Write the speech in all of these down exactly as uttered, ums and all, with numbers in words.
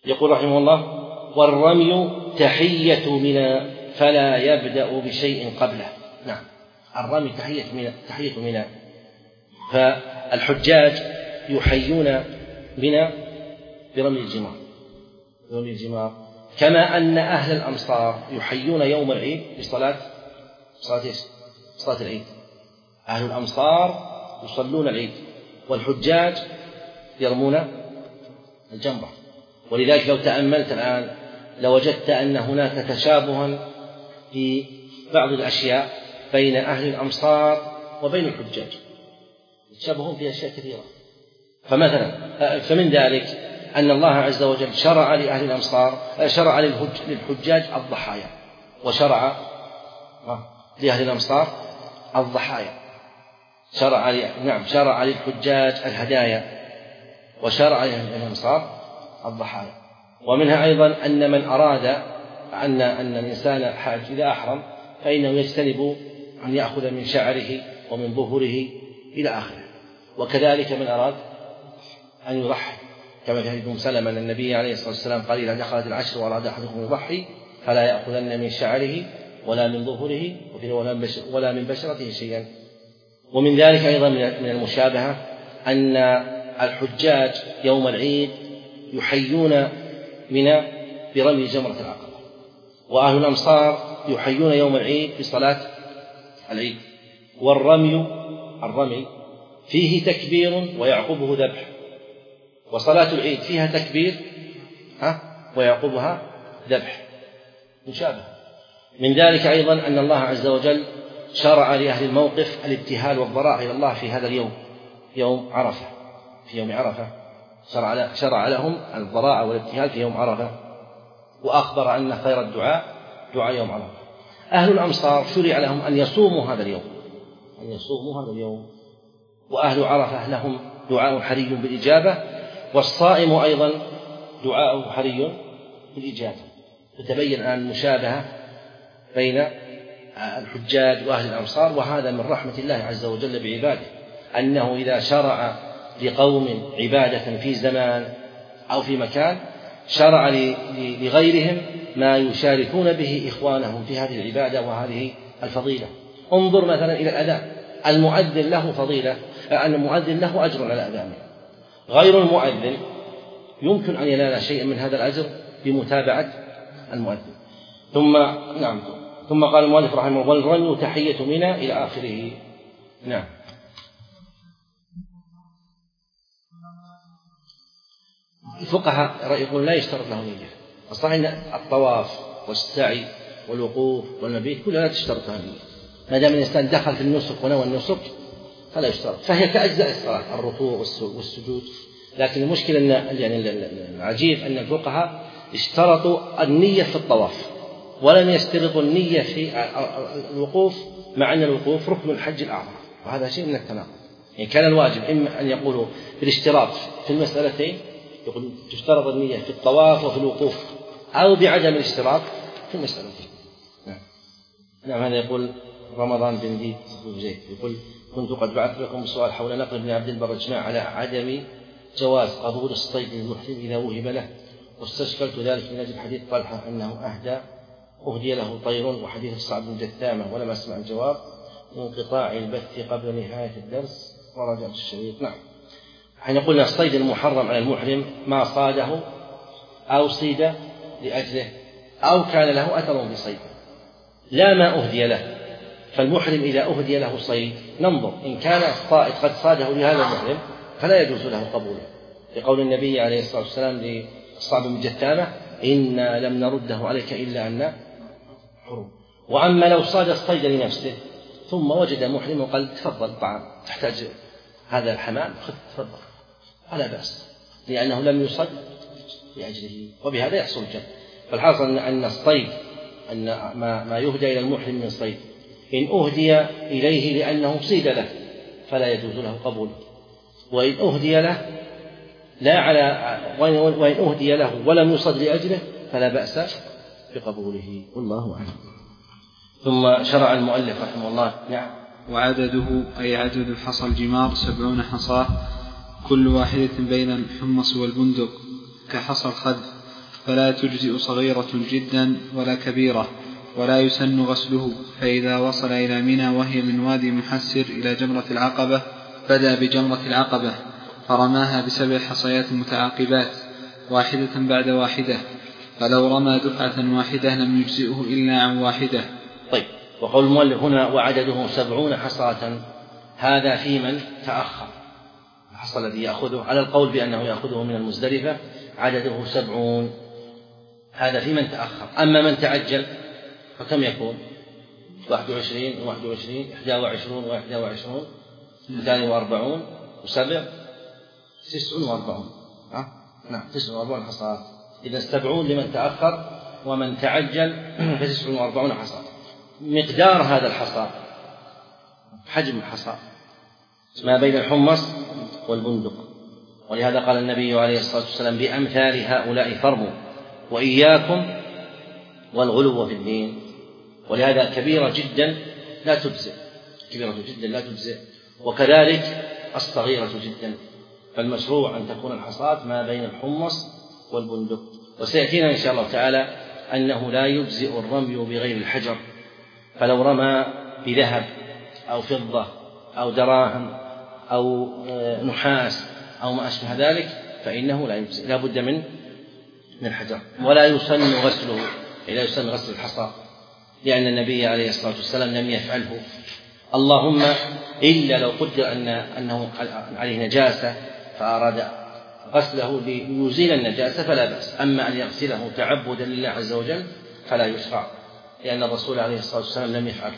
يقول رحمه الله: والرمي تحية منى فلا يبدأ بشيء قبله. نعم، الرمي تحية منى، تحية منى. فالحجاج يحيون منى برمي الجمار، برمي الجمار، كما أن أهل الأمصار يحيون يوم العيد بصلاة صلاة إيش؟ صلاة العيد. أهل الأمصار يصلون العيد والحجاج يرمون الجمرة. ولذلك لو تأملت الآن لوجدت أن هناك تشابها في بعض الأشياء بين أهل الأمصار وبين الحجاج، يتشابهون في أشياء كثيرة. فمثلا فمن ذلك أن الله عز وجل شرع لأهل الأمصار، شرع للحجاج الضحايا، وشرع لأهل الأمصار الضحايا. شرع نعم شرع للحجاج الهدايا، وشرع لأهل الأمصار الضحايا. ومنها أيضا أن من أراد أن أن الإنسان حاج إذا أحرم فإنه يجتنب أن يأخذ من شعره ومن ظهره إلى آخره. وكذلك من أراد أن يضحي، كما في حديث أم سلمة أن النبي عليه الصلاة والسلام قال: إذا دخلت العشر وأراد أحدكم يضحي فلا يأخذن من شعره ولا من ظهره ولا من بشرته شيئا. ومن ذلك أيضا من المشابهة أن الحجاج يوم العيد يحيون منى برمي جمرة العقبة، وأهل الأمصار يحيون يوم العيد بصلاة العيد. والرمي الرمي فيه تكبير ويعقبه ذبح، وصلاة العيد فيها تكبير ها ويعقبها ذبح، مشابه. من ذلك أيضا أن الله عز وجل شرع لأهل الموقف الابتهال والضراع إلى الله في هذا اليوم، يوم عرفة. في يوم عرفة شرع, شرع لهم الضراع والابتهال في يوم عرفة، وأخبر أن خير الدعاء دعاء يوم عرفة. أهل الأمصار شرع لهم أن يصوموا هذا اليوم، أن يصوموا هذا اليوم. وأهل عرفة لهم دعاء حري بالإجابة، والصائم أيضا دعاء حري بالإجابة. تتبين الآن المشابهة بين الحجاج وأهل الأمصار، وهذا من رحمة الله عز وجل بعباده، أنه إذا شرع لقوم عبادة في زمان أو في مكان شرع لغيرهم ما يشاركون به إخوانهم في هذه العبادة وهذه الفضيلة. انظر مثلا إلى الأذان، المؤذن له فضيلة، أن المؤذن له أجر على أذانه، غير المؤذن يمكن أن ينال شيئا من هذا الأجر بمتابعة المؤذن. ثم نعم ثم قال المؤلف رحمه الله: والرمي تحية منى إلى آخره. نعم. الفقهاء يقول لا يشترط له نية. الصحيح أن الطواف والسعي والوقوف والمبيت كلها لا تشترط له نية، ما دام الإنسان دخل في النسك ونوى النسك فلا يشترط، فهي كأجزاء الصلاة، الركوع والسجود. لكن المشكلة أن يعني العجيب أن الفقهاء اشترطوا النية في الطواف ولم يشترطوا النية في الوقوف، مع أن الوقوف ركن الحج الأعظم، وهذا شيء من التناقض. يعني كان الواجب إما أن يقولوا بالاشتراط في المسألتين، يقول تشترط النية في الطواف وفي الوقوف، أو بعدم الاشتراط في المسألتين. نعم. نعم. هذا يقول رمضان بن ديد زيد يقول: كنت قد بعثت لكم سؤال حول نقل ابن عبد البر إجماع على عدم جواز قبول الصيد للمحرم إذا وهب له، واستشكلت ذلك من أجل حديث طلحة أنه أهدى أهدي له طير، وحديث الصعب بن جثامة، ولم أسمع الجواب انقطاع البث قبل نهاية الدرس ورجعت الشريط. نعم. حين قلنا الصيد المحرم على المحرم ما صاده أو صيد لأجله أو كان له أثر بصيد، لا ما أهدي له. فالمحرم إذا أهدي له صيد ننظر إن كان الصائد قد صاده لهذا المحرم فلا يجوز له قبوله، لقول النبي عليه الصلاة والسلام للصعب بن جثامة: إنا لم نرده عليك إلا أن حرم. وأما لو صاد الصيد لنفسه ثم وجد محرم وقال: تفضل طعام، تحتاج هذا الحمام، خذ تفضل، فلا بأس، لأنه لم يصد لأجله، وبهذا يحصل الجمع. فالحاصل أن الصيد أن ما, ما يهدى إلى المحرم من صيد إن أهدي إليه لأنه صيد له فلا يجوز له قبوله، وإن أهدي له لا على وإن أهدي له ولم يصد لأجله فلا بأس بقبوله، والله أعلم. ثم شرع المؤلف رحمه الله: نعم. وعدده أي عدد حصى الجمار سبعون حصاة، كل واحدة بين الحمص والبندق كحصى الخذ، فلا تجزئ صغيرة جدا ولا كبيرة، ولا يسن غسله. فإذا وصل إلى منى وهي من وادي محسر إلى جمرة العقبة بدأ بجمرة العقبة فرماها بسبع حصيات متعاقبات واحدة بعد واحدة، فلو رمى دفعة واحدة لم يجزئه إلا عن واحدة. طيب، وقول المؤلف هنا وعدده سبعون حصاة، هذا في من تأخر. الحصى الذي يأخذه على القول بأنه يأخذه من المزدلفة عدده سبعون، هذا في من تأخر. أما من تعجل فكم يكون؟ واحد وعشرين وواحد وعشرين إحدى وعشرون وإحدى وعشرون اثنان وأربعون وسبع تسع وأربعون. أه؟ نعم تسع وأربعون حصاة. إذا سبعون لمن تأخر، ومن تعجل فتسع وأربعون حصاة. مقدار هذا الحصى، حجم الحصى ما بين الحمص والبندق، ولهذا قال النبي عليه الصلاة والسلام بأمثال هؤلاء فرموا وإياكم والغلو في الدين. ولهذا كبيرة جدا لا تجزئ، كبيرة جدا لا تجزئ، وكذلك الصغيرة جدا. فالمشروع أن تكون الحصاة ما بين الحمص والبندق. وسيأتينا إن شاء الله تعالى أنه لا يجزئ الرمي بغير الحجر، فلو رمى بذهب أو فضة أو دراهم أو نحاس أو ما أشبه ذلك فإنه لا يجزئ، لا بد من من الحجر. ولا يسن غسله، لا يسن غسل الحصى، لأن النبي عليه الصلاة والسلام لم يفعله، اللهم إلا لو قدر أن أنه عليه نجاسة فأراد غسله ليزيل النجاسة فلا بأس. أما أن يغسله تعبدا لله عز وجل فلا يشرع، لأن الرسول عليه الصلاة والسلام لم يفعل.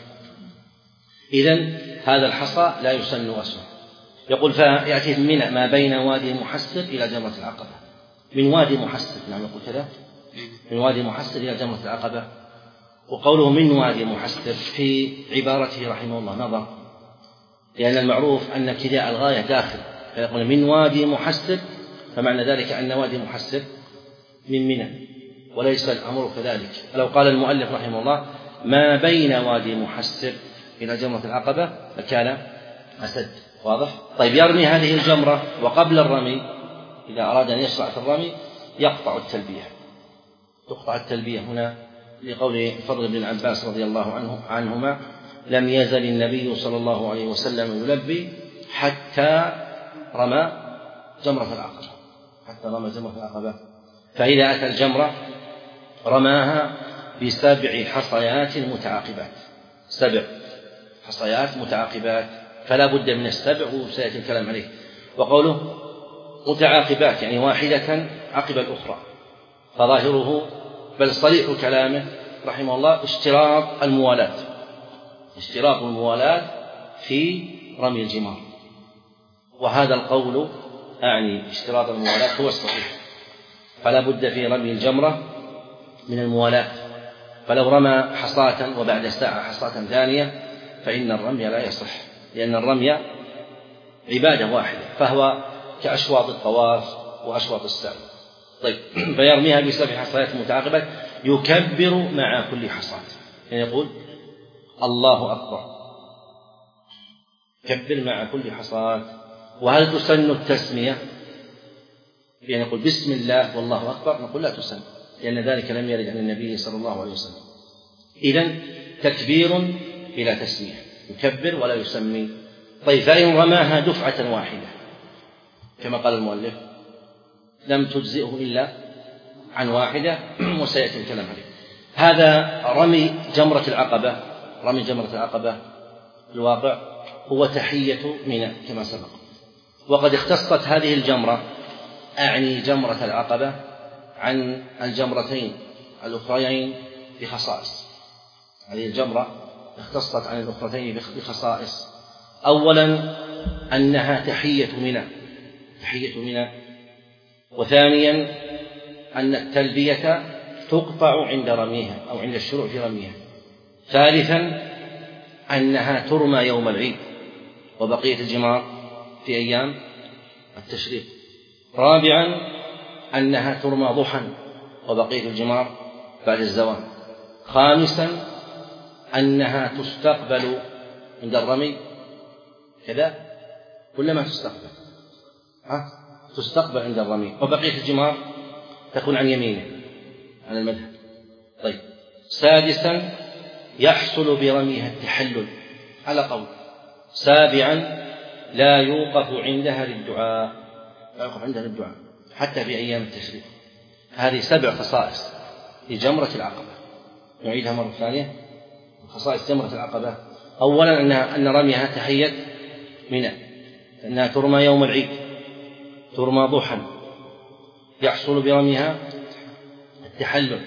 إذن هذا الحصى لا يسن غسله. يقول فيأتي من ما بين وادي محسر إلى جمرة العقبة. من وادي محسر، نعم يقول كذا، من وادي محسر إلى جمرة العقبة. وقوله من وادي محسر في عبارته رحمه الله نظر، لأن المعروف أن ابتداء الغاية داخل، فيقول من وادي محسر، فمعنى ذلك أن وادي محسر من منى، وليس الأمر كذلك. فلو قال المؤلف رحمه الله ما بين وادي محسر إلى جمرة العقبة لكان أسد. واضح؟ طيب، يرمي هذه الجمرة وقبل الرمي إذا أراد أن يشرع في الرمي يقطع التلبية. تقطع التلبية هنا لقول الفضل بن عباس رضي الله عنه عنهما لم يزل النبي صلى الله عليه وسلم يلبي حتى رمى جمرة العقبة، حتى رمى جمرة العقبة. فإذا أتى الجمرة رماها بسبع حصيات متعاقبات، سبع حصيات متعاقبات، فلا بد من السبع وسيأتي الكلام عليه. وقوله متعاقبات يعني واحدة عقب الأخرى، فظاهره بل صريح كلامه رحمه الله اشتراط الموالاة، اشتراط الموالاة في رمي الجمار. وهذا القول أعني اشتراط الموالاة هو الصحيح، فلا بد في رمي الجمرة من الموالاة. فلو رمى حصاة وبعد ساعة حصاة ثانية فإن الرمي لا يصح، لأن الرمي عبادة واحدة، فهو كأشواط الطواف وأشواط السعي. طيب، فيرميها بسبع حصيات متعاقبات يكبر مع كل حصاة، يعني يقول الله أكبر، كبر مع كل حصاة. وهل تسن التسمية؟ يعني يقول بسم الله والله أكبر، نقول لا تسن، لأن ذلك لم يرد عن النبي صلى الله عليه وسلم. إذن تكبير بلا تسمية، يكبر ولا يسمي. طيب، فإن رماها دفعة واحدة كما قال المؤلف لم تجزئه إلا عن واحدة، وسيأتي الكلام عليه. هذا رمي جمرة العقبة. رمي جمرة العقبة الواقع هو تحية منى كما سبق، وقد اختصت هذه الجمرة أعني جمرة العقبة عن الجمرتين الأخريين بخصائص. هذه الجمرة اختصت عن الأخرتين بخصائص. أولا أنها تحية منى، تحية منى. وثانيا أن التلبية تقطع عند رميها أو عند الشروع في رميها. ثالثا أنها ترمى يوم العيد، وبقية الجمار في أيام التشريق. رابعا أنها ترمى ضحى، وبقية الجمار بعد الزوال. خامسا أنها تستقبل عند الرمي كذا، كلما تستقبل ها تستقبل عند الرمي، وبقية الجمار تكون عن يمينه. على المذهب. طيب سادسا يحصل برميها التحلل على قول. سابعا لا يوقف عندها للدعاء، لا يوقف عندها للدعاء حتى في أيام التشريق. هذه سبع خصائص لجمرة العقبة. نعيدها مرة ثانية. خصائص جمرة العقبة: أولا أنها أن رميها تحية منى، أنها ترمى يوم العيد، ترمى ضحى، يحصل برميها التحلل،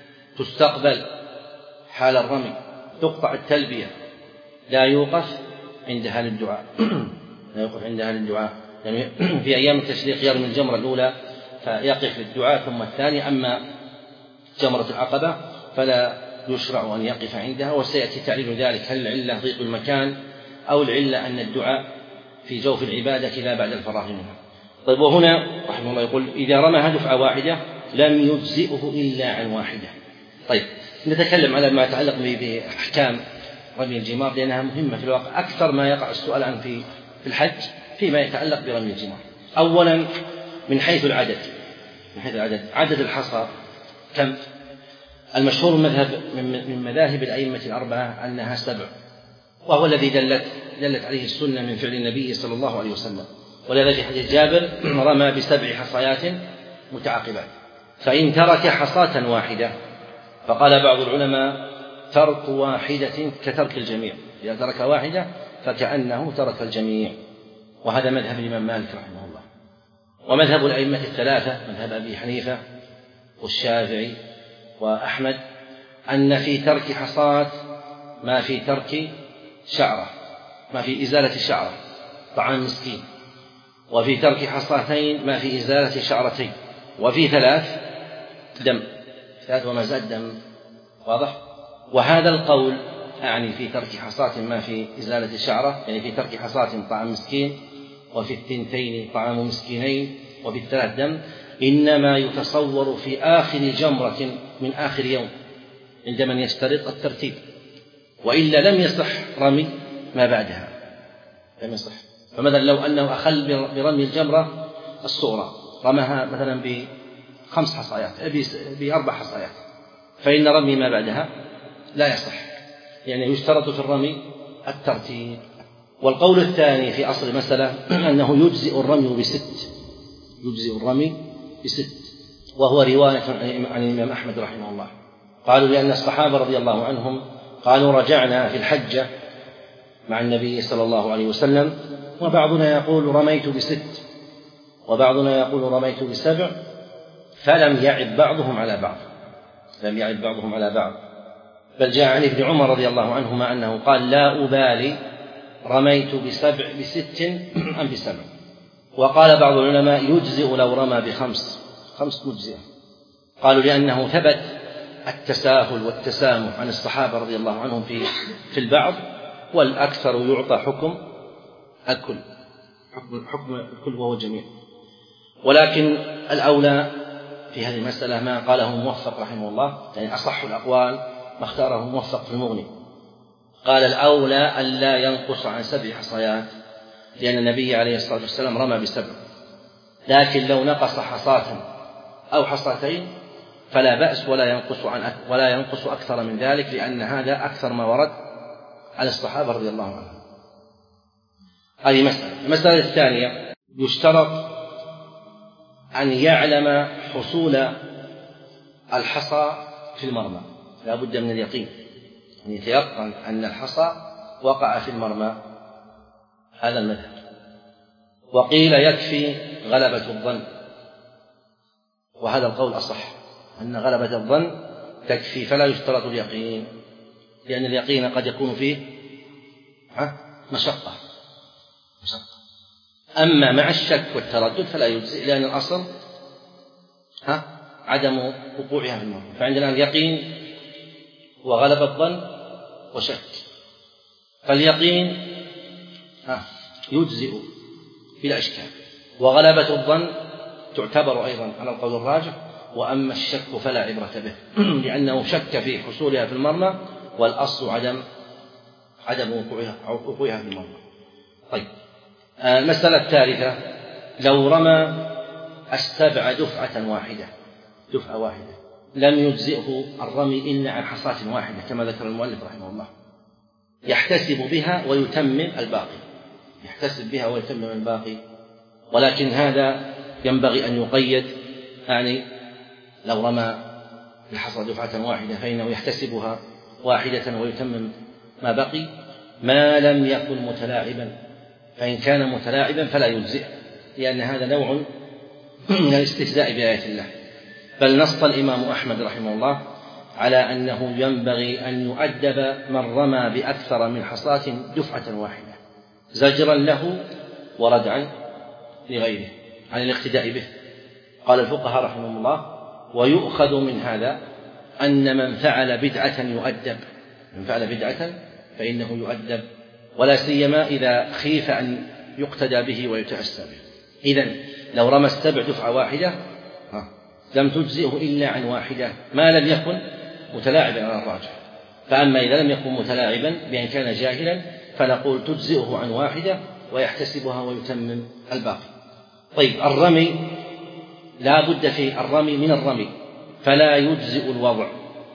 تستقبل حال الرمي، تقطع التلبية، لا يوقف عندها للدعاء لا يوقف عندها للدعاء يعني في أيام التشريق يرمي الجمرة الأولى فيقف للدعاء ثم الثانية، أما جمرة العقبة فلا يشرع أن يقف عندها، وسيأتي تعليل ذلك: هل العلة ضيق المكان أو العلة أن الدعاء في جوف العبادة لا بعد الفراغ منها. طيب وهنا رحمه الله يقول: إذا رماها دفعة واحدة لم يجزئه إلا عن واحدة. طيب نتكلم على ما يتعلق بأحكام رمي الجمار لأنها مهمة في الواقع، أكثر ما يقع السؤال عن في في الحج فيما يتعلق برمي الجمار. أولا من حيث العدد، من حيث العدد عدد الحصى كم؟ المشهور المذهب من مذاهب الأئمة الأربعة أنها سبع، وهو الذي دلت دلت عليه السنة من فعل النبي صلى الله عليه وسلم، ولذا في حديث جابر: رمى بسبع حصيات متعاقبات. فإن ترك حصاة واحدة فقال بعض العلماء: ترك واحدة كترك الجميع، إذا ترك واحدة فكأنه ترك الجميع، وهذا مذهب الإمام مالك رحمه الله. ومذهب الأئمة الثلاثة مذهب أبي حنيفة والشافعي وأحمد أن في ترك حصاة ما في ترك شعرة، ما في إزالة شعرة طعام مسكين، وفي ترك حصاتين ما في إزالة شعرتين، وفي ثلاث دم، ثلاث وما زاد دم. واضح؟ وهذا القول أعني في ترك حصاة ما في إزالة شعرة، يعني في ترك حصاة طعام مسكين، وفي الثنتين طعام مسكينين، وفي الثلاث دم، إنما يتصور في آخر جمرة من آخر يوم عند من يشترط الترتيب، وإلا لم يصح رمي ما بعدها، لم يصح. فمثلا لو أنه أخل برمي الجمرة الصغرى، رماها مثلا بخمس حصايات بأربع حصايات، فإن رمي ما بعدها لا يصح، يعني يشترط في الرمي الترتيب. والقول الثاني في أصل المسألة أنه يجزئ الرمي بست، يجزئ الرمي بست، وهو رواية عن الإمام أحمد رحمه الله. قالوا لأن الصحابة رضي الله عنهم قالوا: رجعنا في الحجة مع النبي صلى الله عليه وسلم، وبعضنا يقول رميت بست، وبعضنا يقول رميت بسبع، فلم يعب بعضهم على بعض، لم يعب بعضهم على بعض، بل جاء عن ابن عمر رضي الله عنهما أنه قال: لا أبالي رميت بسبع بست أم بسبع. وقال بعض العلماء: يجزئ لو رمى بخمس، خمس مجزئة. قالوا لأنه ثبت التساهل والتسامح عن الصحابة رضي الله عنهم في في البعض، والأكثر يعطى حكم الكل، حكم حكم الكل وهو الجميع. ولكن الأولى في هذه المسألة ما قاله موفق رحمه الله، يعني أصح الأقوال ما اختاره موفق في المغني. قال: الأولى أن لا ينقص عن سبع حصيات، لأن النبي عليه الصلاة والسلام رمى بسبع، لكن لو نقص حصاة أو حصاتين فلا بأس، ولا ينقص عن ولا ينقص أكثر من ذلك، لأن هذا أكثر ما ورد على الصحابة رضي الله عنهم. هذه مسألة. المسألة الثانية: يشترط أن يعلم حصول الحصى في المرمى، لا بد من اليقين، أن يتيقن أن الحصى وقع في المرمى، هذا المذهب. وقيل يكفي غلبة الظن، وهذا القول أصح، أن غلبة الظن تكفي، فلا يشترط اليقين، لأن اليقين قد يكون فيه مشقة مشقة أما مع الشك والتردد فلا يجزئ، لأن الأصل ها عدم وقوعها في المرمى. فعندنا اليقين وغلبة الظن وشك، فاليقين ها يجزئ بلا إشكال، وغلبة الظن تعتبر أيضا على القول الراجح، وأما الشك فلا عبرة به لأنه شك في حصولها في المرمى، والأصل عدم عدم وقوعها وقوعها في المرمى. طيب المسألة الثالثة: لو رمى السبع دفعة واحدة، دفعة واحدة لم يجزئه الرمي إلا عن حصاة واحدة كما ذكر المؤلف رحمه الله، يحتسب بها ويتمم الباقي، يحتسب بها ويتمم الباقي. ولكن هذا ينبغي أن يقيد، يعني لو رمى الحصى دفعة واحدة فإنه يحتسبها واحدة ويتمم ما بقي، ما لم يكن متلاعبا، فإن كان متلاعبا فلا يجزئ، لأن هذا نوع من الاستهزاء بآية الله. بل نص الإمام أحمد رحمه الله على أنه ينبغي أن يؤدب من رمى بأكثر من حصاة دفعة واحدة زجرا له وردعا لغيره عن الاقتداء به. قال الفقهاء رحمهم الله: ويؤخذ من هذا أن من فعل بدعة يؤدب، من فعل بدعة فإنه يؤدب، ولا سيما إذا خيف أن يقتدى به ويتأسى به. إذن لو رمى السبع دفعة واحدة لم تجزئه إلا عن واحدة ما لم يكن متلاعبا على الراجح. فأما إذا لم يكن متلاعبا بأن كان جاهلا فنقول تجزئه عن واحدة ويحتسبها ويتمم الباقي. طيب، الرمي لا بد في الرمي من الرمي، فلا يجزئ الوضع.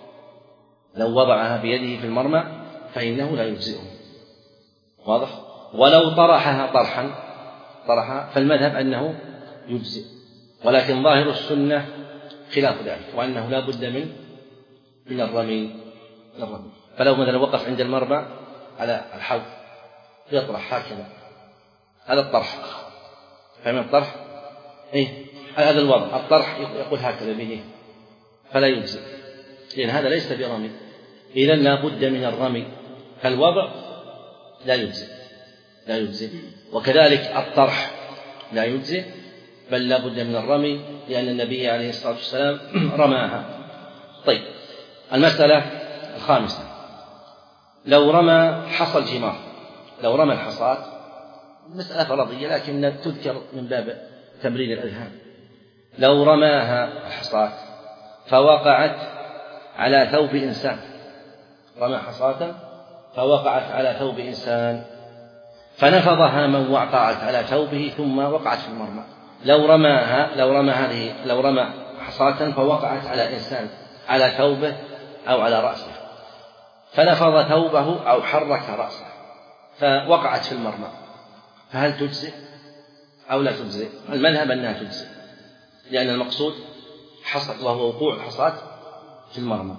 لو وضعها بيده في المرمى فإنه لا يجزئه، واضح؟ ولو طرحها طرحا طرحها فالمذهب أنه يجزئ، ولكن ظاهر السنة خلاف ذلك، وأنه لا بد من من الرمي الرمي. فلو مثلا وقف عند المرمى على الحوض يطرح هكذا، هذا الطرح، فمن الطرح إيه؟ هذا الوضع، الطرح يقول هكذا به فلا يجزئ، لأن هذا ليس برمي. إذن لا بد من الرمي، فالوضع لا يجزئ لا يجزئ وكذلك الطرح لا يجزئ، بل لا بد من الرمي، لأن النبي عليه الصلاة والسلام رماها. طيب، المسألة الخامسة: لو رمى حصى الجمار، لو رمى الحصاة، مسألة فرضية لكن تذكر من باب تمرين الأذهان. لو رماها الحصاة فوقعت على ثوب إنسان، رمى حصاة فوقعت على ثوب إنسان فنفضها من وقعت على ثوبه ثم وقعت في المرمى. لو رماها لو رمى هذه لو رمى حصاة فوقعت على إنسان على ثوبه أو على رأسه، فنفض ثوبه أو حرك رأسه فوقعت في المرمى، فهل تجزئ أو لا تجزئ؟ المذهب أنها تجزئ، لأن المقصود حصى، وهو وقوع الحصاة في المرمى،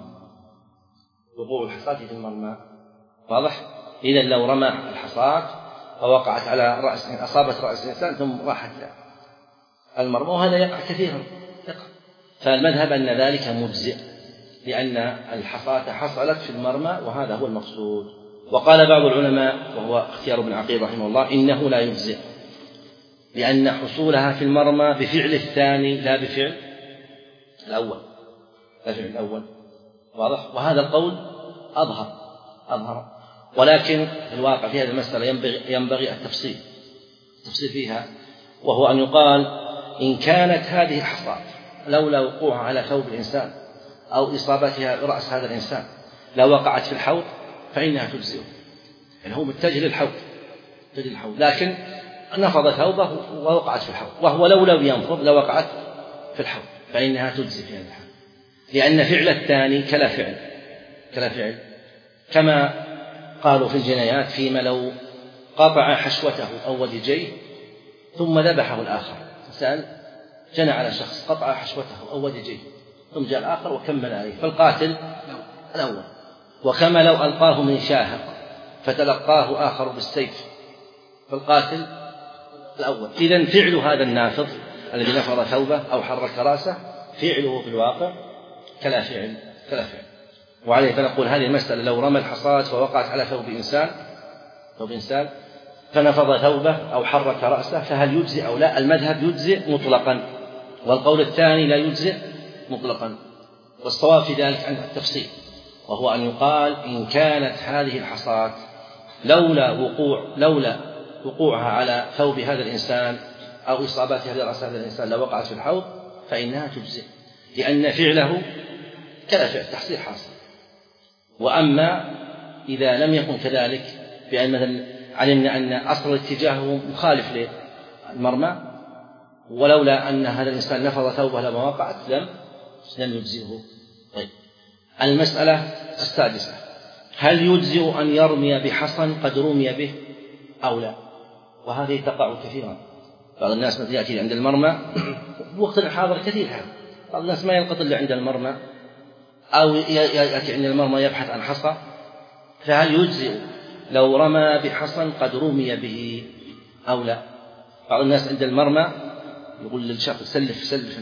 وقوع الحصاة في المرمى، واضح؟ إذن لو رمى الحصاة فوقعت على رأس، أصابت رأس الإنسان ثم راحت المرمى، وهذا يقع كثيرا يقع. فالمذهب أن ذلك مجزئ، لأن الحصاة حصلت في المرمى، وهذا هو المقصود. وقال بعض العلماء وهو اختيار ابن عقيل رحمه الله إنه لا يجزئ، لأن حصولها في المرمى بفعل الثاني لا بفعل الأول لا بفعل الأول، واضح؟ وهذا القول أظهر أظهر ولكن الواقع في هذه المسألة ينبغي, ينبغي التفصيل التفصيل فيها، وهو أن يقال إن كانت هذه الحصاة لولا وقوعها على ثوب الإنسان أو إصابتها برأس هذا الإنسان لو وقعت في الحوض فإنها تجزئه، يعني هو متجه للحوض للحوض لكن نفض ثوبه ووقعت في الحوض، وهو لو لم ينفض لوقعت في الحوض فإنها تجزي في هذا الحال، لأن فعل الثاني كلا فعل كلا فعل كما قالوا في الجنايات فيما لو قطع حشوته أو ودجيه ثم ذبحه الآخر. إنسان جنى على شخص قطع حشوته أو ودجيه ثم جاء الآخر وكمل عليه، فالقاتل الأول. وكما لو ألقاه من شاهق فتلقاه آخر بالسيف فالقاتل الأول. إذن فعل هذا النافض الذي نفض ثوبه أو حرك رأسه فعله في الواقع كلا فعل كلا فعل. وعليه فنقول هذه المسألة لو رمى الحصاة فوقعت على ثوب إنسان ثوب إنسان فنفض ثوبه أو حرك رأسه فهل يجزئ أو لا؟ المذهب يجزئ مطلقا، والقول الثاني لا يجزئ مطلقا، والصواب في ذلك عند التفصيل، وهو أن يقال إن كانت هذه الحصاة لولا وقوع لولا وقوعها على ثوب هذا الإنسان أو إصابتها برأس هذا الإنسان لو وقعت في الحوض فإنها تجزئ، لأن فعله كلا فعل تحصيل حاصل. وأما إذا لم يكن كذلك، بأن مثلا علمنا أن أصل اتجاهه مخالف للمرمى ولولا أن هذا الإنسان نفض ثوبه لما وقعت لم لم يجزئه طيب، المسألة السادسة: هل يجزئ أن يرمي بحصى قد رمي به أو لا؟ وهذه تقع كثيرا. بعض الناس مثل يأتي عند المرمى بوقت الحاضر كثير هذا، بعض الناس ما يلقط إلا عند المرمى، أو يأتي عند المرمى يبحث عن حصى. فهل يجزئ لو رمى بحصى قد رمي به أو لا؟ بعض الناس عند المرمى يقول للشخص: سلف سلف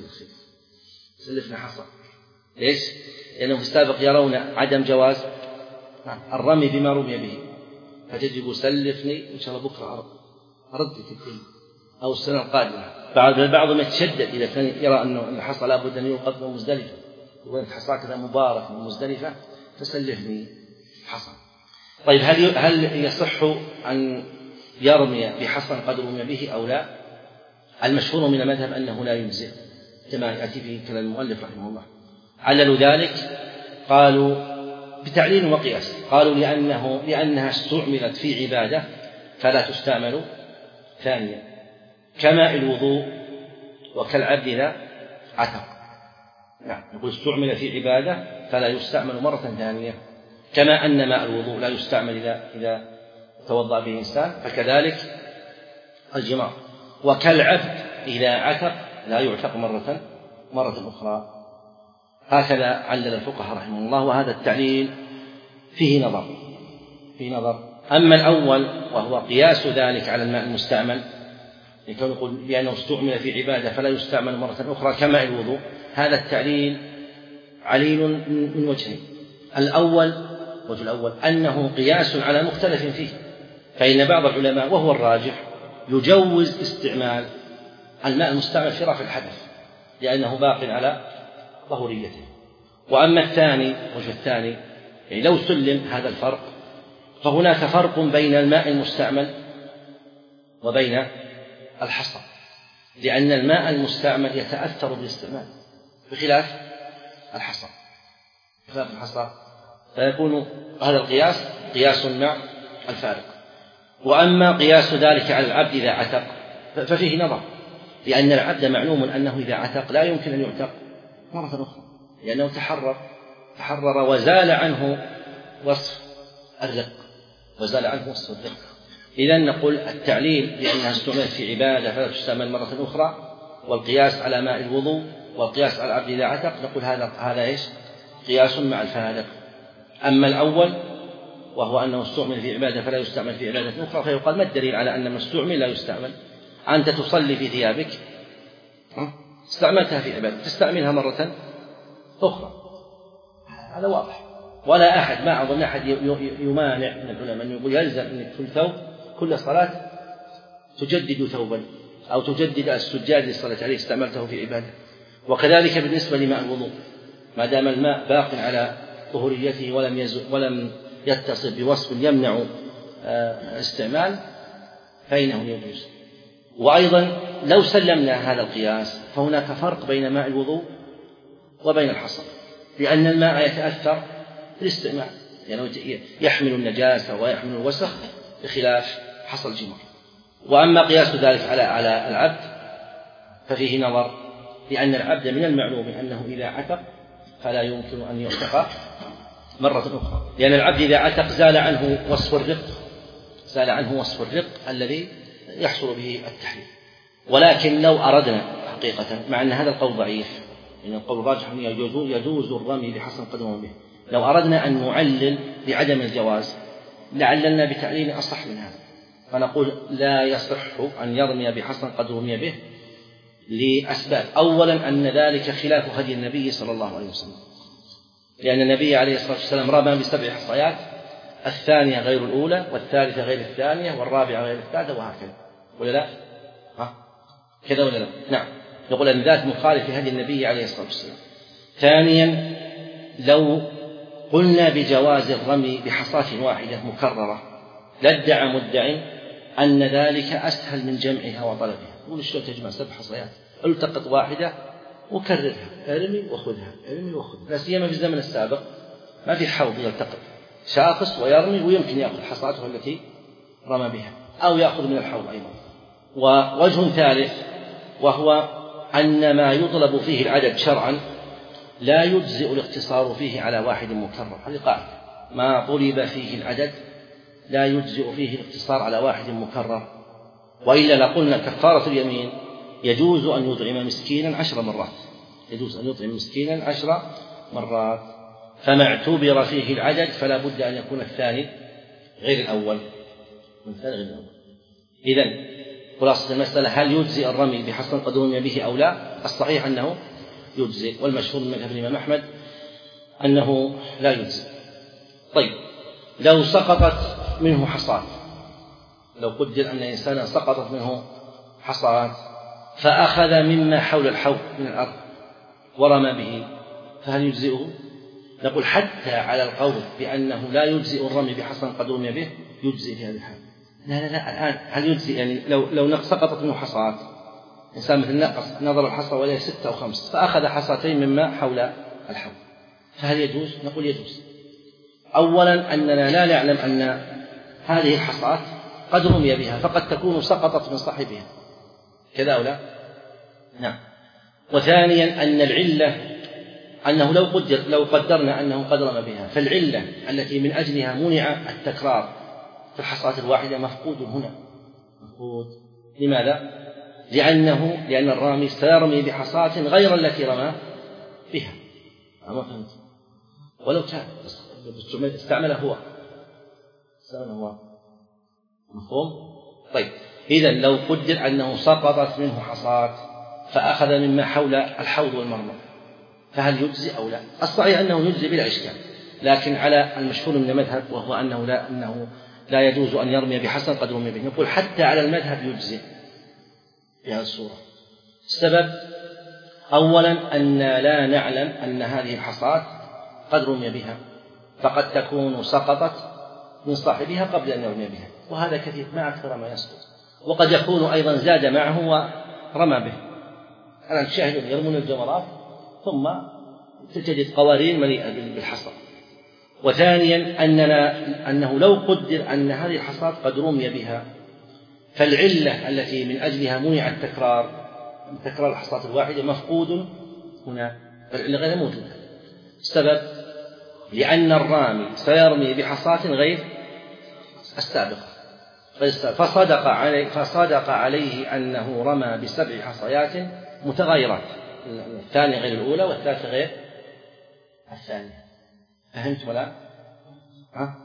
سلفنا حصى. ليش؟ لأنه في السابق يرون عدم جواز الرمي بما رمي به، فتجي يقول: سلفني إن شاء الله بكرة أردك الدين أو السنة القادمة. بعض بعضهم يتشدد إذا كان يرى أنه الحصى لابد أن يوقف من مزدلفة، يقول: أنت حصى كذا مبارك من مزدلفة فسلفني حصى. طيب، هل هل يصح أن يرمي بحصى قد رمي به أو لا؟ المشهور من المذهب أنه لا يجزئ، كما يأتي في كلام المؤلف رحمه الله. عللوا ذلك قالوا بتعليل وقياس، قالوا لأنه لأنها استعملت في عبادة فلا تستعمل ثانيا، كماء الوضوء وكالعبد إذا عتق. نعم، يقول استعمل في عبادة فلا يستعمل مرة ثانية، كما أن ماء الوضوء لا يستعمل إذا إذا توضأ به إنسان، فكذلك الجمار. وكالعبد إذا عتق لا يعتق مرة مرة أخرى. هكذا علل الفقهاء رحمه الله، وهذا التعليل فيه نظر فيه نظر. أما الأول وهو قياس ذلك على الماء المستعمل، يكون يقول لأنه استعمل في عبادة فلا يستعمل مرة أخرى كماء الوضوء، هذا التعليل عليل من وجهين. الأول وجه الأول أنه قياس على مختلف فيه، فإن بعض العلماء وهو الراجح يجوز استعمال الماء المستعمل في رفع الحدث لأنه باق على طهوريته. وأما الثاني وجه الثاني، يعني لو سلم هذا الفرق، فهناك فرق بين الماء المستعمل وبين الحصى، لأن الماء المستعمل يتأثر بالاستعمال بخلاف الحصى بخلاف الحصى فيكون هذا القياس قياس مع الفارق. وأما قياس ذلك على العبد إذا عتق ففيه نظر، لأن العبد معلوم أنه إذا عتق لا يمكن أن يعتق مرة أخرى، لأنه تحرر تحرر وزال عنه وصف الرق وزال عنه وصف الرق. إذن نقول التعليل لأنها استعملت في عبادة فلا تستعمل مرة أخرى، والقياس على ماء الوضوء والقياس على العبد إذا عتق، نقول هذا هذا إيش؟ قياس مع الفارق. أما الأول وهو أنه استعمل في عبادة فلا يستعمل في عبادة أخرى، فيقال ما الدليل على أن ما استعمل لا يستعمل؟ أنت تصلي في ثيابك استعملتها في عبادة تستعملها مرة أخرى، هذا واضح. ولا أحد ما أظن أحد يمانع من العلماء أن يقول يلزم أن كل ثوب كل صلاة تجدد ثوبا أو تجدد السجاد للصلاة عليه استعملته في عبادة. وكذلك بالنسبة لماء الوضوء، ما دام الماء باق على طهوريته ولم يزل ولم يتصل بوصف يمنع استعمال فإنه يجوز. وأيضا لو سلمنا هذا القياس فهناك فرق بين ماء الوضوء وبين الحصى، لأن الماء يتأثر بالاستعمال، يعني يحمل النجاسة ويحمل الوسخ بخلاف حصى الجمر. وأما قياس ذلك على على العبد ففيه نظر، لأن العبد من المعلوم أنه إذا عتق فلا يمكن أن يعتق مرة أخرى، لأن العبد إذا عتق زال عنه وصف الرق زال عنه وصف الرق الذي يحصل به التحريم. ولكن لو أردنا حقيقة، مع أن هذا القول ضعيف، إن القول الراجح أنه يجوز, يجوز الرمي بحصى قدم به، لو أردنا أن نعلل بعدم الجواز لعللنا بتعليل أصح من هذا، فنقول لا يصح أن يرمي بحصى قد رمي به لأسباب. أولا أن ذلك خلاف هدي النبي صلى الله عليه وسلم، لأن النبي عليه الصلاة والسلام رمى بسبع حصيات، الثانية غير الأولى والثالثة غير الثانية والرابعة غير الثالثة وهكذا، ولا لا؟ ها؟ كذا ولا لا؟ نعم، نقول أن ذات مخالف هدي النبي عليه الصلاة والسلام. ثانيا لو قلنا بجواز الرمي بحصاة واحدة مكررة لادعى مدعي أن ذلك أسهل من جمعها وطلبها، يقول شلون تجمع سبع حصيات؟ التقط واحدة وكررها، ارمي وخذها ارمي وخذها، لا سيما في الزمن السابق ما في حوض يلتقط، شاخص ويرمي ويمكن يأخذ حصاته التي رمى بها أو يأخذ من الحوض أيضا. ووجه ثالث وهو أن ما يطلب فيه العدد شرعا لا يجزئ الاقتصار فيه على واحد مكرر. هذه قاعدة، ما طلب فيه العدد لا يجزئ فيه الاقتصار على واحد مكرر، وإلا لقلنا كفارة اليمين يجوز أن يطعم مسكينا عشر مرات، يجوز أن يطعم مسكينا عشر مرات، فما اعتبر فيه العدد فلا بد أن يكون الثاني غير الأول، الثاني غير الأول. إذن خلاصة المسألة هل يجزئ الرمي بحصى قد رمي به أو لا؟ الصحيح أنه يجزئ، والمشهور من مذهب الإمام أحمد أنه لا يجزئ. طيب لو سقطت منه حصاة، لو قدر أن إنسانا سقطت منه حصاة فأخذ مما حول الحوض من الأرض ورمى به، فهل يجزئه؟ نقول حتى على القول بأنه لا يجزئ الرمي بحصى قد رمي به يجزئ في هذه الحال. لا لا لا الآن هل يجزئ؟ يعني لو لو سقطت منه حصاة، إنسان مثل نقص نظر الحصى ولا ستة أو خمس فأخذ حصتين مما حول الحوض، فهل يجوز؟ نقول يجوز. أولا أننا لا نعلم أن هذه الحصاة قد رمي بها، فقد تكون سقطت من صاحبها كذا أو لا؟ نعم. وثانيا أن العلة أنه لو قدر لو قدرنا أنه قد رمى بها، فالعلة التي من أجلها منع التكرار في الحصاة الواحدة مفقود هنا، مفقود. لماذا؟ لأنه لأن الرامي سيرمي بحصاة غير التي رمى بها. ما فهمت؟ ولو كان استعمله هو استعمله هو مفهوم؟ طيب إذن لو قدر أنه سقطت منه حصاة فأخذ مما حول الحوض والمرمى فهل يجزي أو لا؟ الصحيح أنه يجزي بلا إشكال، لكن على المشهور من المذهب وهو أنه لا أنه لا يجوز أن يرمي بحصى قد رمي به. نقول حتى على المذهب يجزي في هذه الصورة. السبب أولا أن لا نعلم أن هذه الحصاة قد رمي بها، فقد تكون سقطت من صاحبها قبل أن يرمي بها، وهذا كثير ما أكثر ما يسقط، وقد يكون أيضا زاد معه ورمى به. أنا نشاهد يرمون الجمرات ثم تجد قوارير مليئة بالحصى. وثانيا أننا أنه لو قدر أن هذه الحصاة قد رمي بها فالعلة التي من أجلها منع التكرار تكرار الحصاة الواحدة مفقود هنا، فالعلة غير موجودة. السبب لأن الرامي سيرمي بحصاة غير السابقة، فصدق عليه, فصدق عليه أنه رمى بسبع حصيات متغايرات، الثانية غير الأولى والثالثة غير الثانية. فهمت ولا؟ ها؟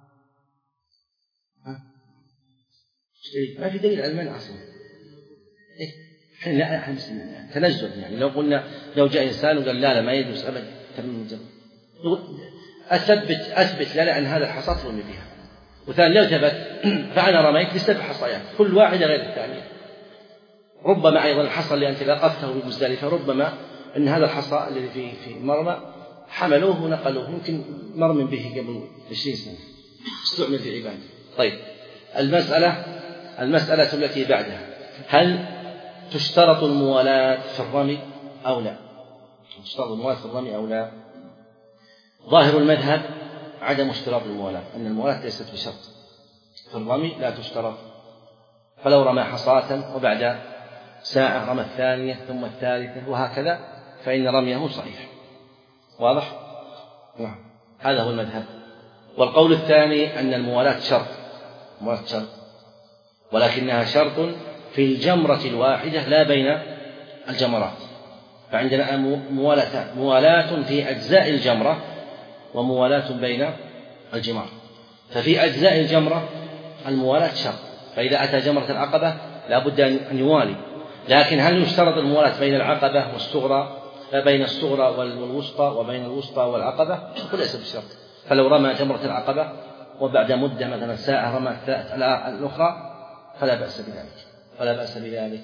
ها؟ ما في دليل على المنع أصلا. إيه؟ حين لا أحد تنزل، يعني لو قلنا لو جاء إنسان وقال لا لا ما يجوز أبدا تمام الجمع، أثبت أثبت لا لا أن هذا الحصاة رمي بها. وثاني لو ثبت فأنا رميت بسبع حصيات كل واحدة غير الثانية، ربما أيضا الحصى اللي أنت لقفته بمزدلفة ربما أن هذا الحصى الذي في في مرمى حملوه ونقلوه، يمكن مرمي به قبل عشرين سنة استعمل في عبادة. طيب المسألة المسألة التي بعدها، هل تشترط الموالاة في الرمي أو لا؟ تشترط الموالاة في الرمي أو لا؟ ظاهر المذهب عدم اشتراط الموالاة، أن الموالاة ليست بشرط في الرمي، لا تشترط. فلو رمى حصاة وبعد ساعة رمى الثانية ثم الثالثة وهكذا فإن رميه صحيح. واضح؟ نعم. هذا هو المذهب. والقول الثاني أن الموالاة شرط، الموالاة شرط ولكنها شرط في الجمرة الواحدة لا بين الجمرات. فعندنا موالاة موالاة في أجزاء الجمرة وموالاة بين الجمار. ففي أجزاء الجمرة الموالاة شرط، فإذا أتى جمرة العقبة لا بد أن يوالي. لكن هل يشترط الموالاة بين العقبة والصغرى، بين الصغرى والوسطى وبين الوسطى والعقبة؟ ليس بشرط. فلو رمى جمرة العقبة وبعد مدة مثلا ساعة رمى الأخرى فلا بأس بذلك، فلا بأس بذلك.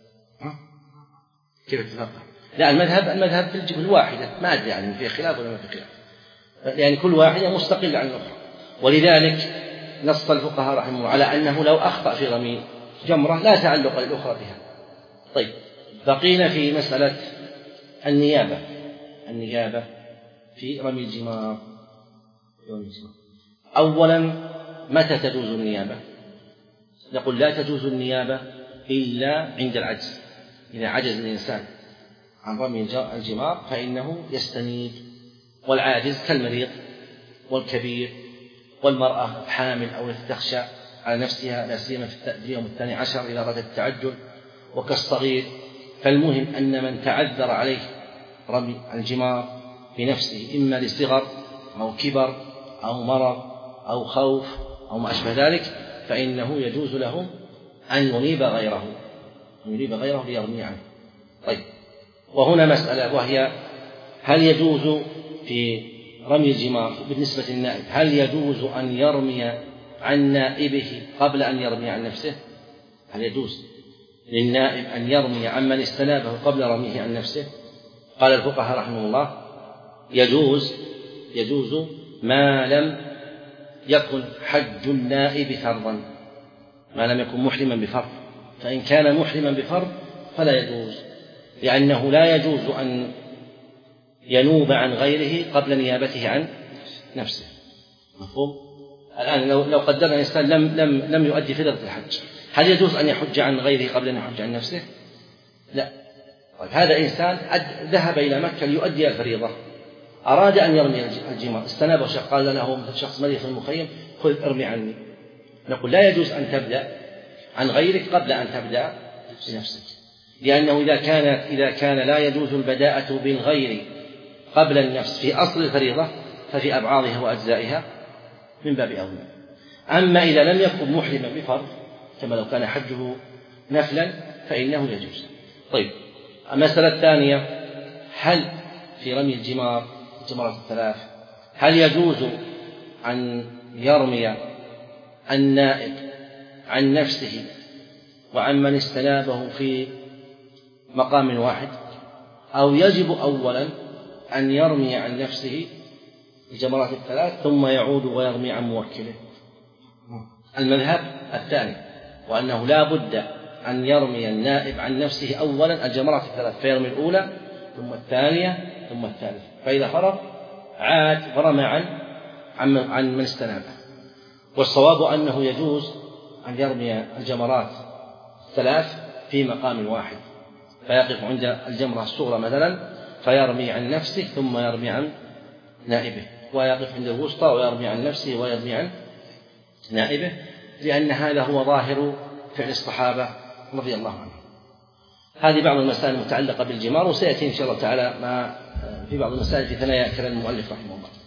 كيف تفرق؟ لا المذهب المذهب في الواحدة، ما أدري يعني في خلاف ولا ما في خلاف، يعني كل واحدة مستقلة عن الأخرى. ولذلك نص الفقهاء رحمه الله على أنه لو أخطأ في رمي جمرة لا تعلق للأخرى بها. طيب بقينا في مسألة النيابة، النيابة في رمي الجمار. أولا متى تجوز النيابة؟ نقول لا تجوز النيابة إلا عند العجز، إذا عجز الإنسان عن رمي الجمار فإنه يستنيب. والعاجز كالمريض والكبير والمرأة الحامل أو التي تخشى على نفسها لا سيما في اليوم الثاني عشر إلى أراد التعجل، وكالصغير. فالمهم أن من تعذر عليه رمي الجمار بنفسه إما لصغر أو كبر أو مرض أو خوف أو ما أشبه ذلك فإنه يجوز له أن ينيب غيره أن ينيب غيره ليرمي عنه. طيب، وهنا مسألة وهي هل يجوز في رمي الجمار بالنسبة للنائب هل يجوز أن يرمي عن نائبه قبل أن يرمي عن نفسه؟ هل يجوز للنائب أن يرمي عمن استنابه قبل رميه عن نفسه؟ قال الفقهاء رحمه الله يجوز يجوز ما لم يكن حج النائب فرضا، ما لم يكن محرما بفرض. فإن كان محرما بفرض فلا يجوز، لأنه لا يجوز أن ينوب عن غيره قبل نيابته عن نفسه. مفهوم؟ الآن لو لو قدرنا الإنسان لم لم لم يؤدي فريضة الحج، هل يجوز أن يحج عن غيره قبل أن يحج عن نفسه؟ لا. طيب، هذا إنسان ذهب إلى مكة ليؤدي الفريضة، أراد أن يرمي الجمار، استنابه شخص قال له مثل شخص مريض في المخيم خذ ارمي عني، نقول لا يجوز أن تبدأ عن غيرك قبل أن تبدأ بنفسك، لأنه إذا كان إذا كان لا يجوز البداءة بالغير قبل النفس في أصل الفريضة ففي أبعاضها وأجزائها من باب أولى. أما إذا لم يكن محرما بفرض كما لو كان حجه نفلا فإنه يجوز. طيب، المسألة الثانية، هل في رمي الجمار الجمرات الثلاث هل يجوز أن يرمي النائب عن نفسه وعن من استنابه في مقام واحد، أو يجب أولا أن يرمي عن نفسه الجمرات الثلاث ثم يعود ويرمي عن موكله؟ المذهب الثاني، وأنه لا بد أن يرمي النائب عن نفسه أولا الجمرات الثلاث، فيرمي الأولى ثم الثانية ثم الثالثة، فإذا فرغ عاد فرمى عن عن من استنابه. والصواب أنه يجوز أن يرمي الجمرات الثلاث في مقام واحد، فيقف عند الجمرة الصغرى مثلا فيرمي عن نفسه ثم يرمي عن نائبه، ويقف عند الوسطى ويرمي عن نفسه ويرمي عن نائبه، لأن هذا هو ظاهر فعل الصحابة رضي الله عنهم. هذه بعض المسائل المتعلقة بالجمار، وسيأتي إن شاء الله تعالى ما في بعض المسائل في ثنايا كلام المؤلف رحمه الله.